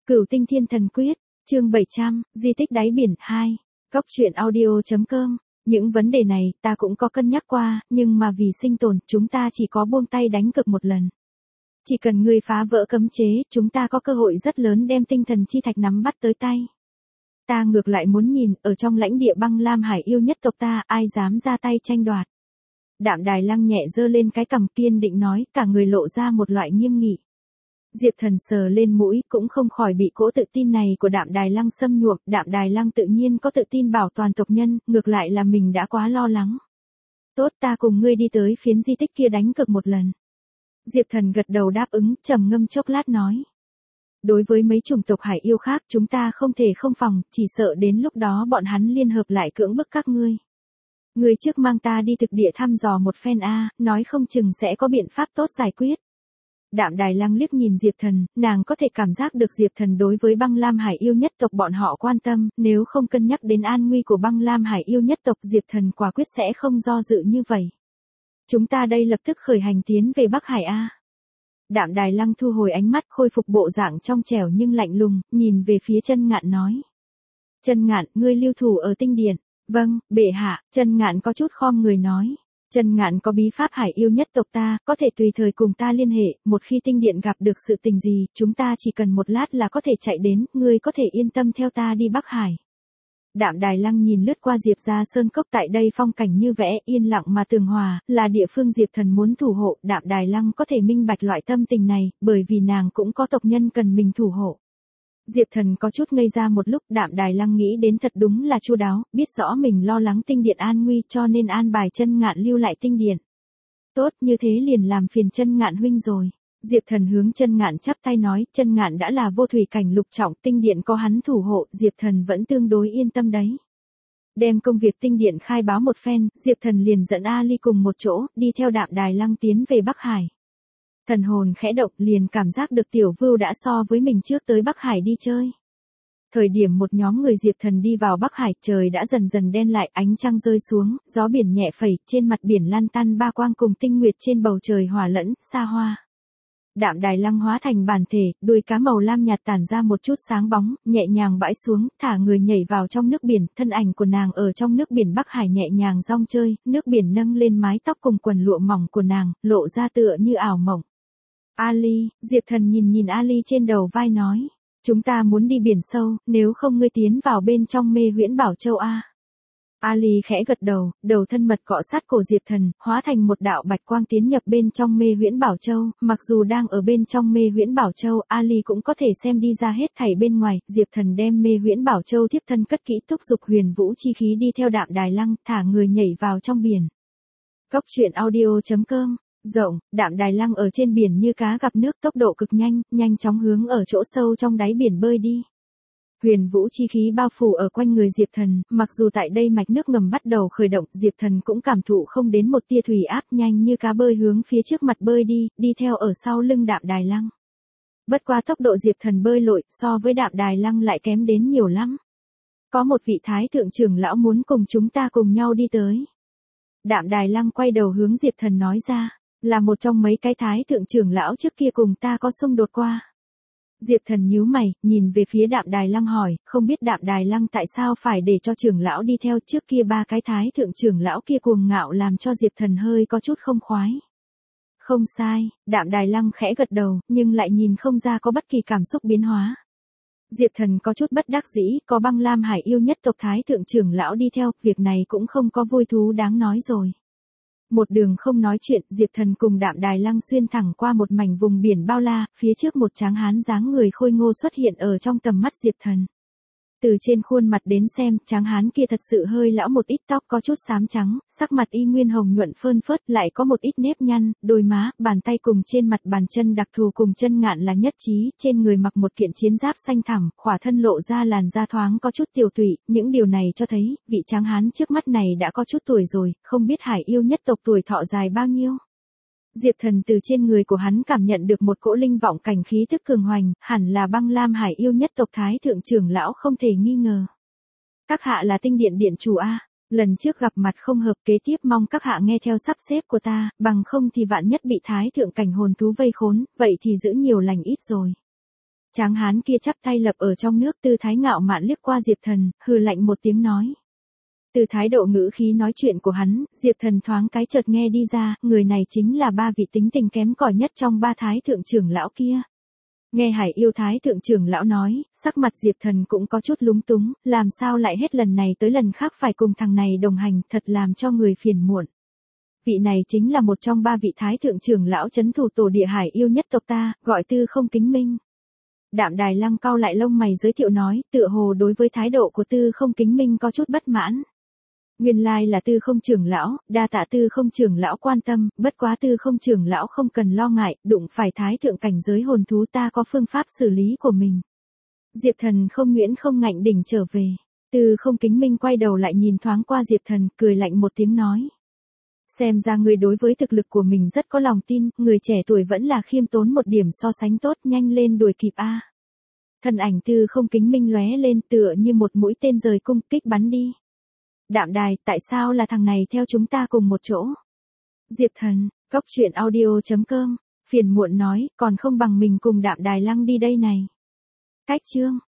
Cửu Tinh Thiên Thần Quyết, chương 700, di tích đáy biển 2, Góc truyện audio.com. Những vấn đề này ta cũng có cân nhắc qua, nhưng mà vì sinh tồn, chúng ta chỉ có buông tay đánh cược một lần. Chỉ cần ngươi phá vỡ cấm chế, chúng ta có cơ hội rất lớn đem tinh thần chi thạch nắm bắt tới tay. Ta ngược lại muốn nhìn, ở trong lãnh địa băng lam hải yêu nhất tộc ta, ai dám ra tay tranh đoạt. Đạm Đài Lăng nhẹ giơ lên cái cằm kiên định nói, cả người lộ ra một loại nghiêm nghị. Diệp Thần sờ lên mũi, cũng không khỏi bị cỗ tự tin này của Đạm Đài Lăng xâm nhuộm. Đạm Đài Lăng tự nhiên có tự tin bảo toàn tộc nhân, ngược lại là mình đã quá lo lắng. Tốt, ta cùng ngươi đi tới phiến di tích kia đánh cược một lần. Diệp Thần gật đầu đáp ứng, trầm ngâm chốc lát nói. Đối với mấy chủng tộc hải yêu khác chúng ta không thể không phòng, chỉ sợ đến lúc đó bọn hắn liên hợp lại cưỡng bức các ngươi. Ngươi trước mang ta đi thực địa thăm dò một phen nói không chừng sẽ có biện pháp tốt giải quyết. Đạm Đài Lăng liếc nhìn Diệp Thần, nàng có thể cảm giác được Diệp Thần đối với băng lam hải yêu nhất tộc bọn họ quan tâm, nếu không cân nhắc đến an nguy của băng lam hải yêu nhất tộc Diệp Thần quả quyết sẽ không do dự như vậy. Chúng ta đây lập tức khởi hành tiến về Bắc Hải Đạm Đài Lăng thu hồi ánh mắt khôi phục bộ dạng trong trẻo nhưng lạnh lùng, nhìn về phía Chân Ngạn nói. Chân Ngạn, ngươi lưu thủ ở tinh điện. Vâng, bệ hạ. Chân Ngạn có chút khom người nói. Chân Ngạn có bí pháp hải yêu nhất tộc ta, có thể tùy thời cùng ta liên hệ, một khi tinh điện gặp được sự tình gì, chúng ta chỉ cần một lát là có thể chạy đến, ngươi có thể yên tâm theo ta đi Bắc Hải. Đạm Đài Lăng nhìn lướt qua Diệp gia sơn cốc, tại đây phong cảnh như vẽ, yên lặng mà tường hòa, là địa phương Diệp Thần muốn thủ hộ. Đạm Đài Lăng có thể minh bạch loại tâm tình này, bởi vì nàng cũng có tộc nhân cần mình thủ hộ. Diệp Thần có chút ngây ra một lúc, Đạm Đài Lăng nghĩ đến thật đúng là chu đáo, biết rõ mình lo lắng tinh điện an nguy cho nên an bài Chân Ngạn lưu lại tinh điện. Tốt, như thế liền làm phiền Chân Ngạn huynh rồi. Diệp Thần hướng Chân Ngạn chắp tay nói, Chân Ngạn đã là vô thủy cảnh lục trọng, tinh điện có hắn thủ hộ, Diệp Thần vẫn tương đối yên tâm đấy. Đem công việc tinh điện khai báo một phen, Diệp Thần liền dẫn Ali cùng một chỗ, đi theo Đạm Đài Lăng tiến về Bắc Hải. Thần hồn khẽ động, liền cảm giác được Tiểu Vưu đã so với mình trước tới Bắc Hải đi chơi. Thời điểm một nhóm người Diệp Thần đi vào Bắc Hải, trời đã dần dần đen lại, ánh trăng rơi xuống, gió biển nhẹ phẩy, trên mặt biển lan tăn ba quang cùng tinh nguyệt trên bầu trời hòa lẫn, xa hoa. Đạm Đài Lăng hóa thành bản thể, đuôi cá màu lam nhạt tản ra một chút sáng bóng, nhẹ nhàng bãi xuống, thả người nhảy vào trong nước biển, thân ảnh của nàng ở trong nước biển Bắc Hải nhẹ nhàng rong chơi, nước biển nâng lên mái tóc cùng quần lụa mỏng của nàng, lộ ra tựa như ảo mộng. Ali, Diệp Thần nhìn Ali trên đầu vai nói, chúng ta muốn đi biển sâu, nếu không ngươi tiến vào bên trong mê huyễn Bảo Châu Ali khẽ gật đầu, đầu thân mật cọ sát cổ Diệp Thần, hóa thành một đạo bạch quang tiến nhập bên trong mê huyễn Bảo Châu, mặc dù đang ở bên trong mê huyễn Bảo Châu, Ali cũng có thể xem đi ra hết thảy bên ngoài. Diệp Thần đem mê huyễn Bảo Châu tiếp thân cất kỹ, thúc giục huyền vũ chi khí đi theo Đạm Đài Lăng, thả người nhảy vào trong biển. Góc truyện audio.com. Rộng, Đạm Đài Lăng ở trên biển như cá gặp nước, tốc độ cực nhanh, nhanh chóng hướng ở chỗ sâu trong đáy biển bơi đi. Huyền vũ chi khí bao phủ ở quanh người Diệp Thần, mặc dù tại đây mạch nước ngầm bắt đầu khởi động, Diệp Thần cũng cảm thụ không đến một tia thủy áp, nhanh như cá bơi hướng phía trước mặt bơi đi, đi theo ở sau lưng Đạm Đài Lăng. Bất qua tốc độ Diệp Thần bơi lội, so với Đạm Đài Lăng lại kém đến nhiều lắm. Có một vị thái thượng trưởng lão muốn cùng chúng ta cùng nhau đi tới. Đạm Đài Lăng quay đầu hướng Diệp Thần nói ra, là một trong mấy cái thái thượng trưởng lão trước kia cùng ta có xung đột qua. Diệp Thần nhíu mày, nhìn về phía Đạm Đài Lăng hỏi, không biết Đạm Đài Lăng tại sao phải để cho trưởng lão đi theo, trước kia ba cái thái thượng trưởng lão kia cuồng ngạo làm cho Diệp Thần hơi có chút không khoái. Không sai, Đạm Đài Lăng khẽ gật đầu, nhưng lại nhìn không ra có bất kỳ cảm xúc biến hóa. Diệp Thần có chút bất đắc dĩ, có băng lam hải yêu nhất tộc thái thượng trưởng lão đi theo, việc này cũng không có vui thú đáng nói rồi. Một đường không nói chuyện, Diệp Thần cùng Đạm Đài Lăng xuyên thẳng qua một mảnh vùng biển bao la, phía trước một tráng hán dáng người khôi ngô xuất hiện ở trong tầm mắt Diệp Thần. Từ trên khuôn mặt đến xem, tráng hán kia thật sự hơi lão một ít, tóc có chút xám trắng, sắc mặt y nguyên hồng nhuận phơn phớt, lại có một ít nếp nhăn, đôi má, bàn tay cùng trên mặt bàn chân đặc thù cùng Chân Ngạn là nhất trí, trên người mặc một kiện chiến giáp xanh thẳm, khỏa thân lộ ra làn da thoáng có chút tiều tụy, những điều này cho thấy, vị tráng hán trước mắt này đã có chút tuổi rồi, không biết hải yêu nhất tộc tuổi thọ dài bao nhiêu. Diệp Thần từ trên người của hắn cảm nhận được một cỗ linh vọng cảnh khí tức cường hoành, hẳn là băng lam hải yêu nhất tộc thái thượng trưởng lão không thể nghi ngờ. Các hạ là tinh điện điện chủ lần trước gặp mặt không hợp, kế tiếp mong các hạ nghe theo sắp xếp của ta, bằng không thì vạn nhất bị thái thượng cảnh hồn thú vây khốn, vậy thì giữ nhiều lành ít rồi. Tráng hán kia chắp tay lập ở trong nước, tư thái ngạo mạn liếc qua Diệp Thần, hừ lạnh một tiếng nói. Từ thái độ ngữ khí nói chuyện của hắn, Diệp Thần thoáng cái chợt nghe đi ra, người này chính là ba vị tính tình kém cỏi nhất trong ba thái thượng trưởng lão kia. Nghe Hải Yêu thái thượng trưởng lão nói, sắc mặt Diệp Thần cũng có chút lúng túng, làm sao lại hết lần này tới lần khác phải cùng thằng này đồng hành, thật làm cho người phiền muộn. Vị này chính là một trong ba vị thái thượng trưởng lão trấn thủ tổ địa Hải Yêu nhất tộc ta, gọi Tư Không Kính Minh. Đạm Đài Lăng cau lại lông mày giới thiệu nói, tựa hồ đối với thái độ của Tư Không Kính Minh có chút bất mãn. Nguyên lai là Tư Không trưởng lão, đa tạ Tư Không trưởng lão quan tâm, bất quá Tư Không trưởng lão không cần lo ngại, đụng phải thái thượng cảnh giới hồn thú ta có phương pháp xử lý của mình. Diệp Thần không nhuyễn không ngạnh đỉnh trở về. Tư Không Kính Minh quay đầu lại nhìn thoáng qua Diệp Thần, cười lạnh một tiếng nói. Xem ra người đối với thực lực của mình rất có lòng tin, người trẻ tuổi vẫn là khiêm tốn một điểm so sánh tốt, nhanh lên đuổi kịp a. Thân ảnh Tư Không Kính Minh lóe lên tựa như một mũi tên rời cung kích bắn đi. Đạm Đài, tại sao là thằng này theo chúng ta cùng một chỗ? Diệp Thần, Cốc Truyện Audio.com, phiền muộn nói, còn không bằng mình cùng Đạm Đài Lăng đi đây này. Cách chương.